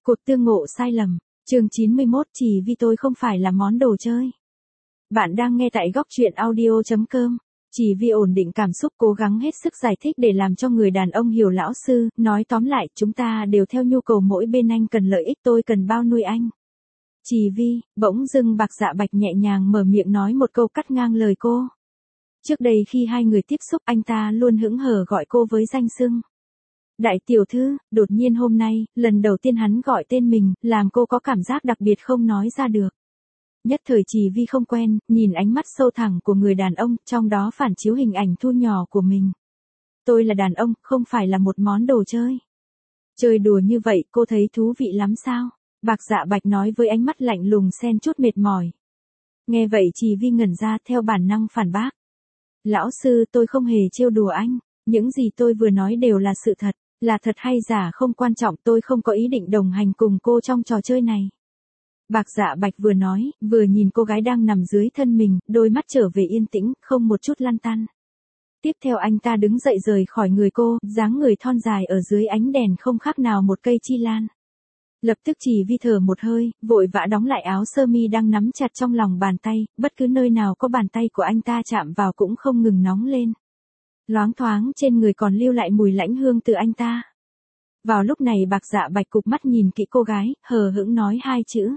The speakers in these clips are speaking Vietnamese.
Cuộc tương ngộ sai lầm, chương 91 chỉ vì tôi không phải là món đồ chơi. Bạn đang nghe tại góc truyện audio.com. Chỉ vì ổn định cảm xúc cố gắng hết sức giải thích để làm cho người đàn ông hiểu lão sư, nói tóm lại chúng ta đều theo nhu cầu mỗi bên anh cần lợi ích tôi cần bao nuôi anh. Chỉ vì, bỗng dưng Bạc Dạ Bạch nhẹ nhàng mở miệng nói một câu cắt ngang lời cô. Trước đây khi hai người tiếp xúc anh ta luôn hững hờ gọi cô với danh xưng. Đại tiểu thư, đột nhiên hôm nay, lần đầu tiên hắn gọi tên mình, làm cô có cảm giác đặc biệt không nói ra được. Nhất thời Chỉ vì không quen, nhìn ánh mắt sâu thẳm của người đàn ông, trong đó phản chiếu hình ảnh thu nhỏ của mình. Tôi là đàn ông, không phải là một món đồ chơi. Chơi đùa như vậy, cô thấy thú vị lắm sao? Bạc Dạ Bạch nói với ánh mắt lạnh lùng xen chút mệt mỏi. Nghe vậy Chỉ vì ngẩn ra theo bản năng phản bác. Lão sư tôi không hề trêu đùa anh, những gì tôi vừa nói đều là sự thật. Là thật hay giả không quan trọng, tôi không có ý định đồng hành cùng cô trong trò chơi này. Bạc Dạ Bạch vừa nói, vừa nhìn cô gái đang nằm dưới thân mình, đôi mắt trở về yên tĩnh, không một chút lăn tăn. Tiếp theo anh ta đứng dậy rời khỏi người cô, dáng người thon dài ở dưới ánh đèn không khác nào một cây chi lan. Lập tức Chỉ vì thở một hơi, vội vã đóng lại áo sơ mi đang nắm chặt trong lòng bàn tay, bất cứ nơi nào có bàn tay của anh ta chạm vào cũng không ngừng nóng lên. Loáng thoáng trên người còn lưu lại mùi lãnh hương từ anh ta. Vào lúc này Bạc Dạ Bạch cụp mắt nhìn kỹ cô gái, hờ hững nói hai chữ.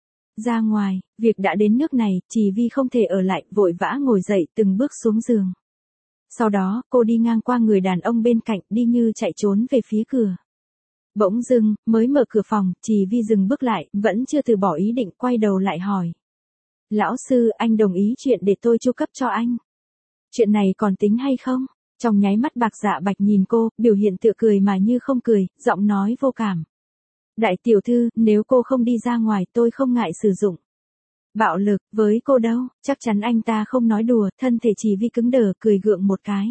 Ra ngoài, việc đã đến nước này, Chỉ vì không thể ở lại, vội vã ngồi dậy từng bước xuống giường. Sau đó, cô đi ngang qua người đàn ông bên cạnh, đi như chạy trốn về phía cửa. Bỗng dưng, mới mở cửa phòng, Chỉ vì dừng bước lại, vẫn chưa từ bỏ ý định, quay đầu lại hỏi. Lão sư, anh đồng ý chuyện để tôi chu cấp cho anh. Chuyện này còn tính hay không? Trong nháy mắt Bạc Dạ Bạch nhìn cô, biểu hiện tựa cười mà như không cười, giọng nói vô cảm. Đại tiểu thư, nếu cô không đi ra ngoài tôi không ngại sử dụng bạo lực với cô đâu, chắc chắn anh ta không nói đùa, thân thể Chỉ vì cứng đờ, cười gượng một cái.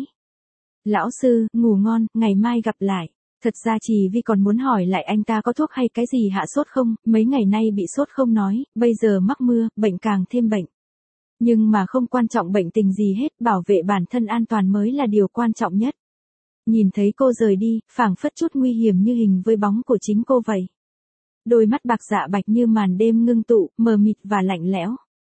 Lão sư, ngủ ngon, ngày mai gặp lại. Thật ra Chỉ vì còn muốn hỏi lại anh ta có thuốc hay cái gì hạ sốt không, mấy ngày nay bị sốt không nói, bây giờ mắc mưa, bệnh càng thêm bệnh. Nhưng mà không quan trọng bệnh tình gì hết, bảo vệ bản thân an toàn mới là điều quan trọng nhất. Nhìn thấy cô rời đi, phảng phất chút nguy hiểm như hình với bóng của chính cô vậy. Đôi mắt Bạc Dạ Bạch như màn đêm ngưng tụ, mờ mịt và lạnh lẽo.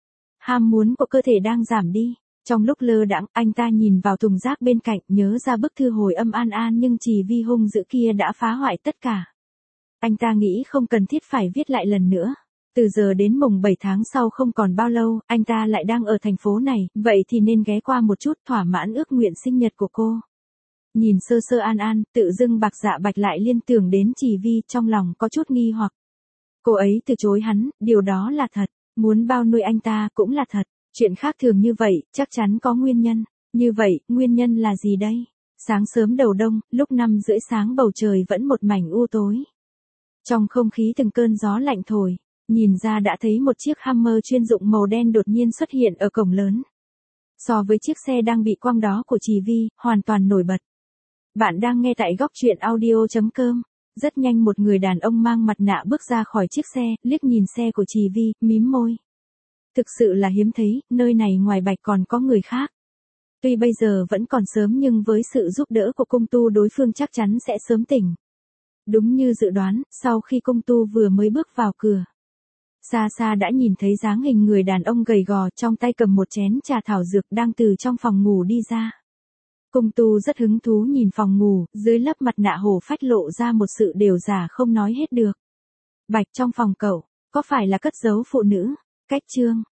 Ham muốn của cơ thể đang giảm đi. Trong lúc lơ đãng, anh ta nhìn vào thùng rác bên cạnh, nhớ ra bức thư hồi âm An An nhưng Chỉ vì hung dữ kia đã phá hoại tất cả. Anh ta nghĩ không cần thiết phải viết lại lần nữa. Từ giờ đến mùng 7 tháng sau không còn bao lâu, anh ta lại đang ở thành phố này, vậy thì nên ghé qua một chút thỏa mãn ước nguyện sinh nhật của cô. Nhìn sơ sơ An An, tự dưng Bạc Dạ Bạch lại liên tưởng đến Chỉ vì, trong lòng có chút nghi hoặc. Cô ấy từ chối hắn, điều đó là thật, muốn bao nuôi anh ta cũng là thật, chuyện khác thường như vậy, chắc chắn có nguyên nhân. Như vậy, nguyên nhân là gì đây? Sáng sớm đầu đông, lúc 5:30 sáng bầu trời vẫn một mảnh u tối. Trong không khí từng cơn gió lạnh thổi. Nhìn ra đã thấy một chiếc Hummer chuyên dụng màu đen đột nhiên xuất hiện ở cổng lớn. So với chiếc xe đang bị quăng đó của Chỉ vì, hoàn toàn nổi bật. Bạn đang nghe tại góc truyện audio.com. Rất nhanh một người đàn ông mang mặt nạ bước ra khỏi chiếc xe, liếc nhìn xe của Chỉ vì, mím môi. Thực sự là hiếm thấy, nơi này ngoài Bạch còn có người khác. Tuy bây giờ vẫn còn sớm nhưng với sự giúp đỡ của cung tu đối phương chắc chắn sẽ sớm tỉnh. Đúng như dự đoán, sau khi cung tu vừa mới bước vào cửa. Xa xa đã nhìn thấy dáng hình người đàn ông gầy gò trong tay cầm một chén trà thảo dược đang từ trong phòng ngủ đi ra. Cung tu rất hứng thú nhìn phòng ngủ, dưới lớp mặt nạ hổ phách lộ ra một sự đều giả không nói hết được. Bạch, trong phòng cậu, có phải là cất giấu phụ nữ? Cách chương